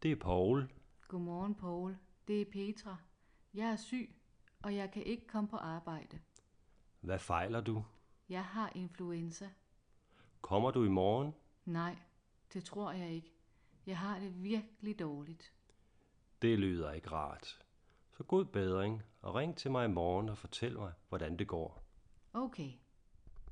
Det er Poul. Godmorgen, Poul. Det er Petra. Jeg er syg, og jeg kan ikke komme på arbejde. Hvad fejler du? Jeg har influenza. Kommer du i morgen? Nej, det tror jeg ikke. Jeg har det virkelig dårligt. Det lyder ikke rart. Så god bedring, og ring til mig i morgen og fortæl mig, hvordan det går. Okay.